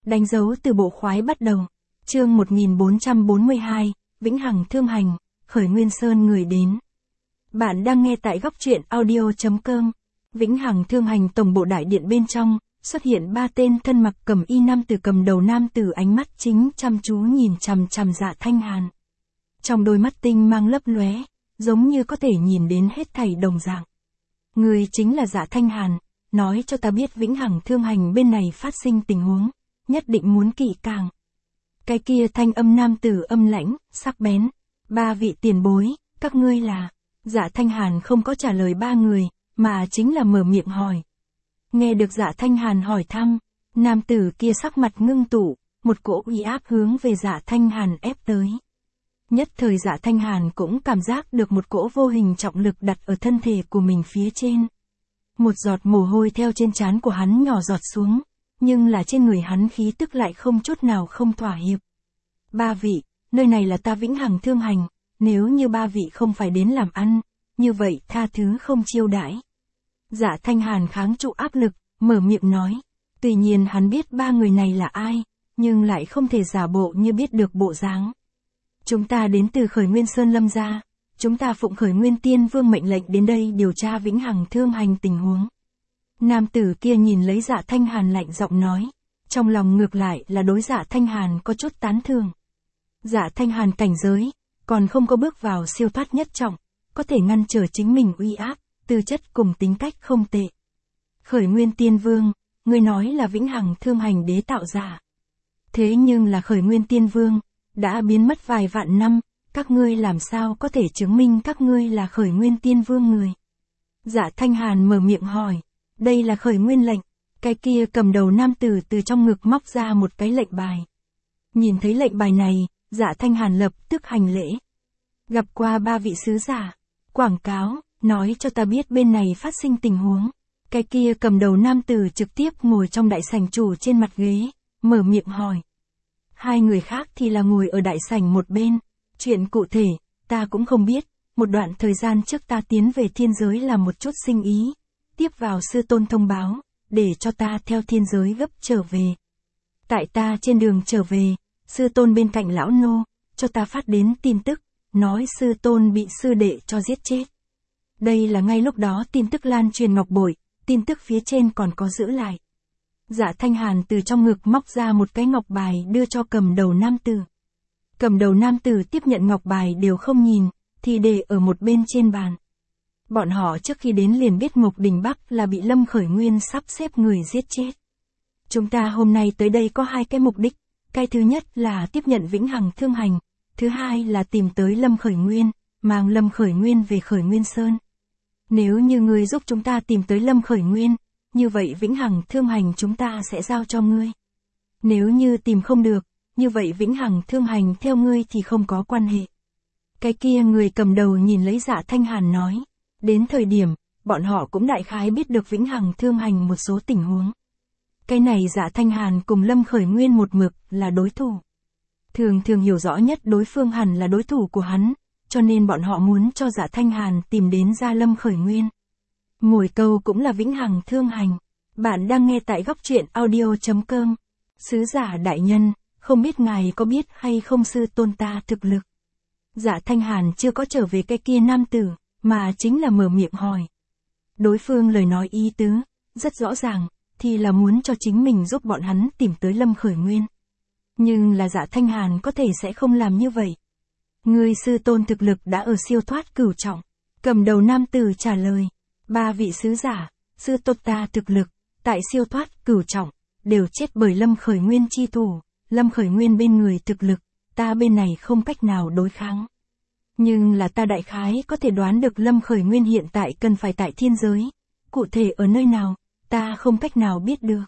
Đánh dấu từ bộ khoái bắt đầu. Chương 1442, Vĩnh Hằng Thương Hành, Khởi Nguyên Sơn người đến. Bạn đang nghe tại góc truyện audio.com. Vĩnh Hằng Thương Hành tổng bộ đại điện bên trong, xuất hiện ba tên thân mặc cẩm y nam tử, cầm đầu nam tử ánh mắt chính chăm chú nhìn chằm chằm Dạ Thanh Hàn. Trong đôi mắt tinh mang lấp lóe, giống như có thể nhìn đến hết thảy đồng dạng. Người chính là Dạ Thanh Hàn, nói cho ta biết Vĩnh Hằng Thương Hành bên này phát sinh tình huống, nhất định muốn kỹ càng. Cái kia thanh âm nam tử âm lãnh, sắc bén. Ba vị tiền bối, các ngươi là... Dạ Thanh Hàn không có trả lời ba người, mà chính là mở miệng hỏi. Nghe được Dạ Thanh Hàn hỏi thăm, nam tử kia sắc mặt ngưng tụ, một cỗ uy áp hướng về Dạ Thanh Hàn ép tới. Nhất thời Dạ Thanh Hàn cũng cảm giác được một cỗ vô hình trọng lực đặt ở thân thể của mình phía trên. Một giọt mồ hôi theo trên trán của hắn nhỏ giọt xuống, nhưng là trên người hắn khí tức lại không chút nào không thỏa hiệp. Ba vị, nơi này là ta Vĩnh Hằng Thương Hành, nếu như ba vị không phải đến làm ăn, như vậy tha thứ không chiêu đãi. Dạ Thanh Hàn kháng trụ áp lực, mở miệng nói. Tuy nhiên hắn biết ba người này là ai, nhưng lại không thể giả bộ như biết được bộ dáng. Chúng ta đến từ Khởi Nguyên Sơn Lâm gia, chúng ta phụng Khởi Nguyên Tiên Vương mệnh lệnh đến đây điều tra Vĩnh Hằng Thương Hành tình huống. Nam tử kia nhìn lấy Dạ Thanh Hàn lạnh giọng nói, trong lòng ngược lại là đối Dạ Thanh Hàn có chút tán thưởng. Dạ Thanh Hàn cảnh giới, còn không có bước vào siêu thoát nhất trọng, có thể ngăn trở chính mình uy áp, tư chất cùng tính cách không tệ. Khởi Nguyên Tiên Vương, ngươi nói là Vĩnh Hằng Thương Hành đế tạo giả. Thế nhưng là Khởi Nguyên Tiên Vương, đã biến mất vài vạn năm, các ngươi làm sao có thể chứng minh các ngươi là Khởi Nguyên Tiên Vương người? Dạ Thanh Hàn mở miệng hỏi, đây là Khởi Nguyên lệnh, cái kia cầm đầu nam tử từ trong ngực móc ra một cái lệnh bài. Nhìn thấy lệnh bài này, Dạ Thanh Hàn lập tức hành lễ. Gặp qua ba vị sứ giả, quảng cáo, nói cho ta biết bên này phát sinh tình huống. Cái kia cầm đầu nam tử trực tiếp ngồi trong đại sảnh chủ trên mặt ghế, mở miệng hỏi. Hai người khác thì là ngồi ở đại sảnh một bên. Chuyện cụ thể, ta cũng không biết, một đoạn thời gian trước ta tiến về thiên giới làm một chút sinh ý. Tiếp vào sư tôn thông báo, để cho ta theo thiên giới gấp trở về. Tại ta trên đường trở về, sư tôn bên cạnh lão nô, cho ta phát đến tin tức, nói sư tôn bị sư đệ cho giết chết. Đây là ngay lúc đó tin tức lan truyền ngọc bội, tin tức phía trên còn có giữ lại. Dạ Thanh Hàn từ trong ngực móc ra một cái ngọc bài đưa cho cầm đầu nam tử. Cầm đầu nam tử tiếp nhận ngọc bài đều không nhìn, thì để ở một bên trên bàn. Bọn họ trước khi đến liền biết Ngục Đình Bắc là bị Lâm Khởi Nguyên sắp xếp người giết chết. Chúng ta hôm nay tới đây có hai cái mục đích. Cái thứ nhất là tiếp nhận Vĩnh Hằng Thương Hành, thứ hai là tìm tới Lâm Khởi Nguyên, mang Lâm Khởi Nguyên về Khởi Nguyên Sơn. Nếu như ngươi giúp chúng ta tìm tới Lâm Khởi Nguyên, như vậy Vĩnh Hằng Thương Hành chúng ta sẽ giao cho ngươi. Nếu như tìm không được, như vậy Vĩnh Hằng Thương Hành theo ngươi thì không có quan hệ. Cái kia người cầm đầu nhìn lấy Dạ Thanh Hàn nói. Đến thời điểm, bọn họ cũng đại khái biết được Vĩnh Hằng Thương Hành một số tình huống. Cái này Dạ Thanh Hàn cùng Lâm Khởi Nguyên một mực là đối thủ. Thường hiểu rõ nhất đối phương hẳn là đối thủ của hắn, cho nên bọn họ muốn cho Dạ Thanh Hàn tìm đến ra Lâm Khởi Nguyên. Mồi câu cũng là Vĩnh Hằng Thương Hành. Bạn đang nghe tại góc truyện audio.com. Sứ giả đại nhân, không biết ngài có biết hay không sư tôn ta thực lực? Dạ Thanh Hàn chưa có trở về cái kia nam tử, mà chính là mở miệng hỏi. Đối phương lời nói ý tứ, rất rõ ràng, thì là muốn cho chính mình giúp bọn hắn tìm tới Lâm Khởi Nguyên. Nhưng là Dạ Thanh Hàn có thể sẽ không làm như vậy. Người sư tôn thực lực đã ở siêu thoát cửu trọng. Cầm đầu nam tử trả lời. Ba vị sứ giả, sư tôn ta thực lực, tại siêu thoát cửu trọng, đều chết bởi Lâm Khởi Nguyên chi thủ. Lâm Khởi Nguyên bên người thực lực, ta bên này không cách nào đối kháng. Nhưng là ta đại khái có thể đoán được Lâm Khởi Nguyên hiện tại cần phải tại thiên giới. Cụ thể ở nơi nào, ta không cách nào biết được.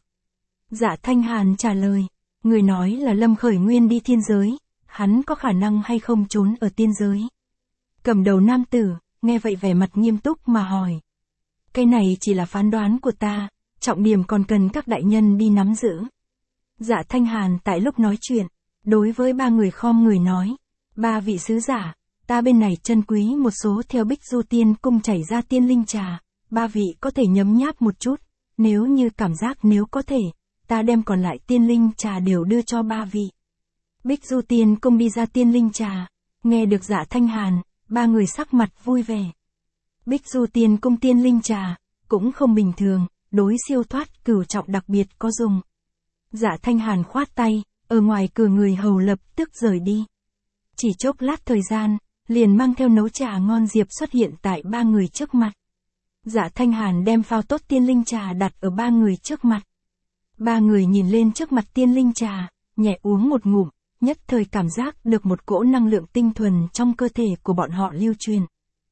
Dạ Thanh Hàn trả lời. Người nói là Lâm Khởi Nguyên đi thiên giới, hắn có khả năng hay không trốn ở tiên giới? Cầm đầu nam tử, nghe vậy vẻ mặt nghiêm túc mà hỏi. Cái này chỉ là phán đoán của ta, trọng điểm còn cần các đại nhân đi nắm giữ. Dạ Thanh Hàn tại lúc nói chuyện, đối với ba người khom người nói. Ba vị sứ giả, ta bên này trân quý một số theo Bích Du Tiên cung chảy ra tiên linh trà, ba vị có thể nhấm nháp một chút, nếu như cảm giác nếu có thể, ta đem còn lại tiên linh trà đều đưa cho ba vị. Bích Du Tiên Cung đi ra tiên linh trà, nghe được Dạ Thanh Hàn, ba người sắc mặt vui vẻ. Bích Du Tiên Cung tiên linh trà, cũng không bình thường, đối siêu thoát cửu trọng đặc biệt có dùng. Dạ Thanh Hàn khoát tay, ở ngoài cửa người hầu lập tức rời đi. Chỉ chốc lát thời gian, liền mang theo nấu trà ngon diệp xuất hiện tại ba người trước mặt. Dạ Thanh Hàn đem phao tốt tiên linh trà đặt ở ba người trước mặt. Ba người nhìn lên trước mặt tiên linh trà, nhẹ uống một ngụm, nhất thời cảm giác được một cỗ năng lượng tinh thuần trong cơ thể của bọn họ lưu truyền.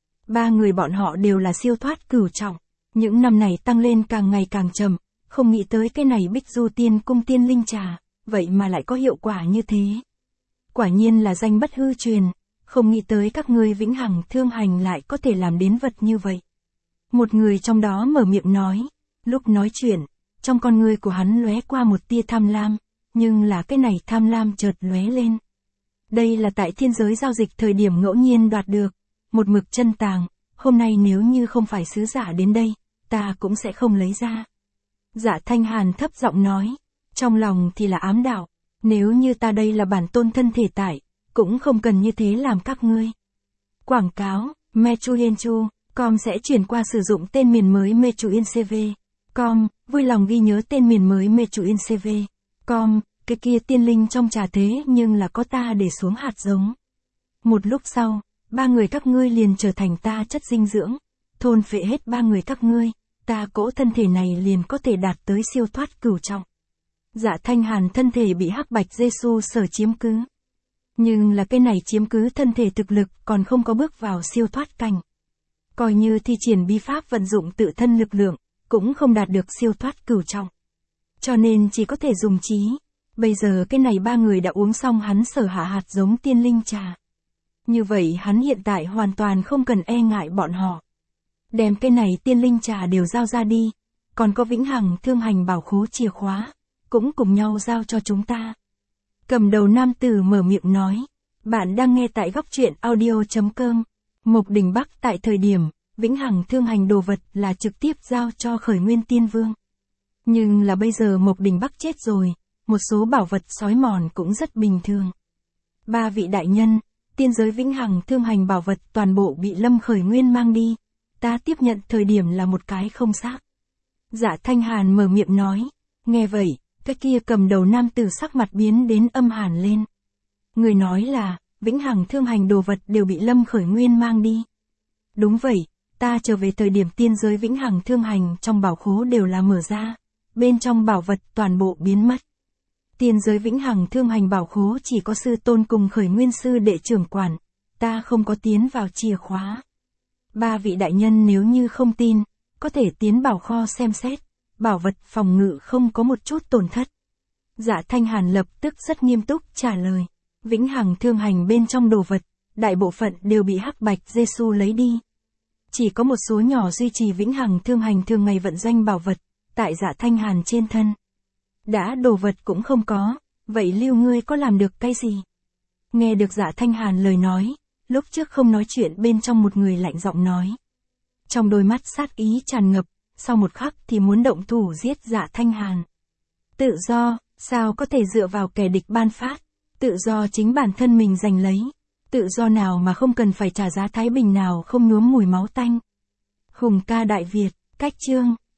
Ba người bọn họ đều là siêu thoát cửu trọng, những năm này tăng lên càng ngày càng chậm, không nghĩ tới cái này Bích Du Tiên Cung tiên linh trà, vậy mà lại có hiệu quả như thế. Quả nhiên là danh bất hư truyền, không nghĩ tới các ngươi vĩnh hằng thương hành lại có thể làm đến vật như vậy. Một người trong đó mở miệng nói, lúc nói chuyện, trong con ngươi của hắn lóe qua một tia tham lam, nhưng là cái này tham lam chợt lóe lên. Đây là tại thiên giới giao dịch thời điểm ngẫu nhiên đoạt được, một mực chân tàng, hôm nay nếu như không phải sứ giả đến đây, ta cũng sẽ không lấy ra. Dạ Thanh Hàn thấp giọng nói, trong lòng thì là ám đạo, nếu như ta đây là bản tôn thân thể tại, cũng không cần như thế làm các ngươi. Quảng cáo, Mechuyenchu.com sẽ chuyển qua sử dụng tên miền mới Mechuyencv.com, vui lòng ghi nhớ tên miền mới Mechuyencv.com, cái kia tiên linh trong trà thế nhưng là có ta để xuống hạt giống. Một lúc sau, ba người các ngươi liền trở thành ta chất dinh dưỡng, thôn phệ hết ba người các ngươi, ta cỗ thân thể này liền có thể đạt tới siêu thoát cửu trọng. Dạ Thanh Hàn thân thể bị hắc bạch Giê-xu sở chiếm cứ. Nhưng là cái này chiếm cứ thân thể thực lực còn không có bước vào siêu thoát cảnh. Coi như thi triển bí pháp vận dụng tự thân lực lượng, cũng không đạt được siêu thoát cửu trọng. Cho nên chỉ có thể dùng trí. Bây giờ cái này ba người đã uống xong hắn sở hạ hạt giống tiên linh trà. Như vậy hắn hiện tại hoàn toàn không cần e ngại bọn họ. Đem cái này tiên linh trà đều giao ra đi. Còn có vĩnh hằng thương hành bảo khố chìa khóa, cũng cùng nhau giao cho chúng ta. Cầm đầu nam tử mở miệng nói. Bạn đang nghe tại góc truyện audio.com. Mộc Đình Bắc tại thời điểm, vĩnh hằng thương hành đồ vật là trực tiếp giao cho Khởi Nguyên Tiên Vương. Nhưng là bây giờ Mộc Đình Bắc chết rồi, một số bảo vật xói mòn cũng rất bình thường. Ba vị đại nhân, tiên giới vĩnh hằng thương hành bảo vật toàn bộ bị Lâm Khởi Nguyên mang đi. Ta tiếp nhận thời điểm là một cái không xác. Dạ Thanh Hàn mở miệng nói. Nghe vậy, cái kia cầm đầu nam tử sắc mặt biến đến âm hàn lên. Người nói là, vĩnh hằng thương hành đồ vật đều bị Lâm Khởi Nguyên mang đi. Đúng vậy, ta trở về thời điểm tiên giới vĩnh hằng thương hành trong bảo khố đều là mở ra. Bên trong bảo vật toàn bộ biến mất. Tiên giới vĩnh hằng thương hành bảo khố chỉ có sư tôn cùng Khởi Nguyên sư đệ trưởng quản. Ta không có tiến vào chìa khóa. Ba vị đại nhân nếu như không tin, có thể tiến bảo kho xem xét. Bảo vật phòng ngự không có một chút tổn thất. Dạ Thanh Hàn lập tức rất nghiêm túc trả lời. Vĩnh hằng thương hành bên trong đồ vật, đại bộ phận đều bị hắc bạch Giê-xu lấy đi. Chỉ có một số nhỏ duy trì vĩnh hằng thương hành thường ngày vận doanh bảo vật, tại Dạ Thanh Hàn trên thân. Đã đồ vật cũng không có, vậy Lưu ngươi có làm được cái gì? Nghe được Dạ Thanh Hàn lời nói, lúc trước không nói chuyện bên trong một người lạnh giọng nói. Trong đôi mắt sát ý tràn ngập, sau một khắc thì muốn động thủ giết Dạ Thanh Hàn. Tự do, sao có thể dựa vào kẻ địch ban phát, tự do chính bản thân mình giành lấy, tự do nào mà không cần phải trả giá thái bình nào không nhuốm mùi máu tanh. Hùng ca Đại Việt, cách chương.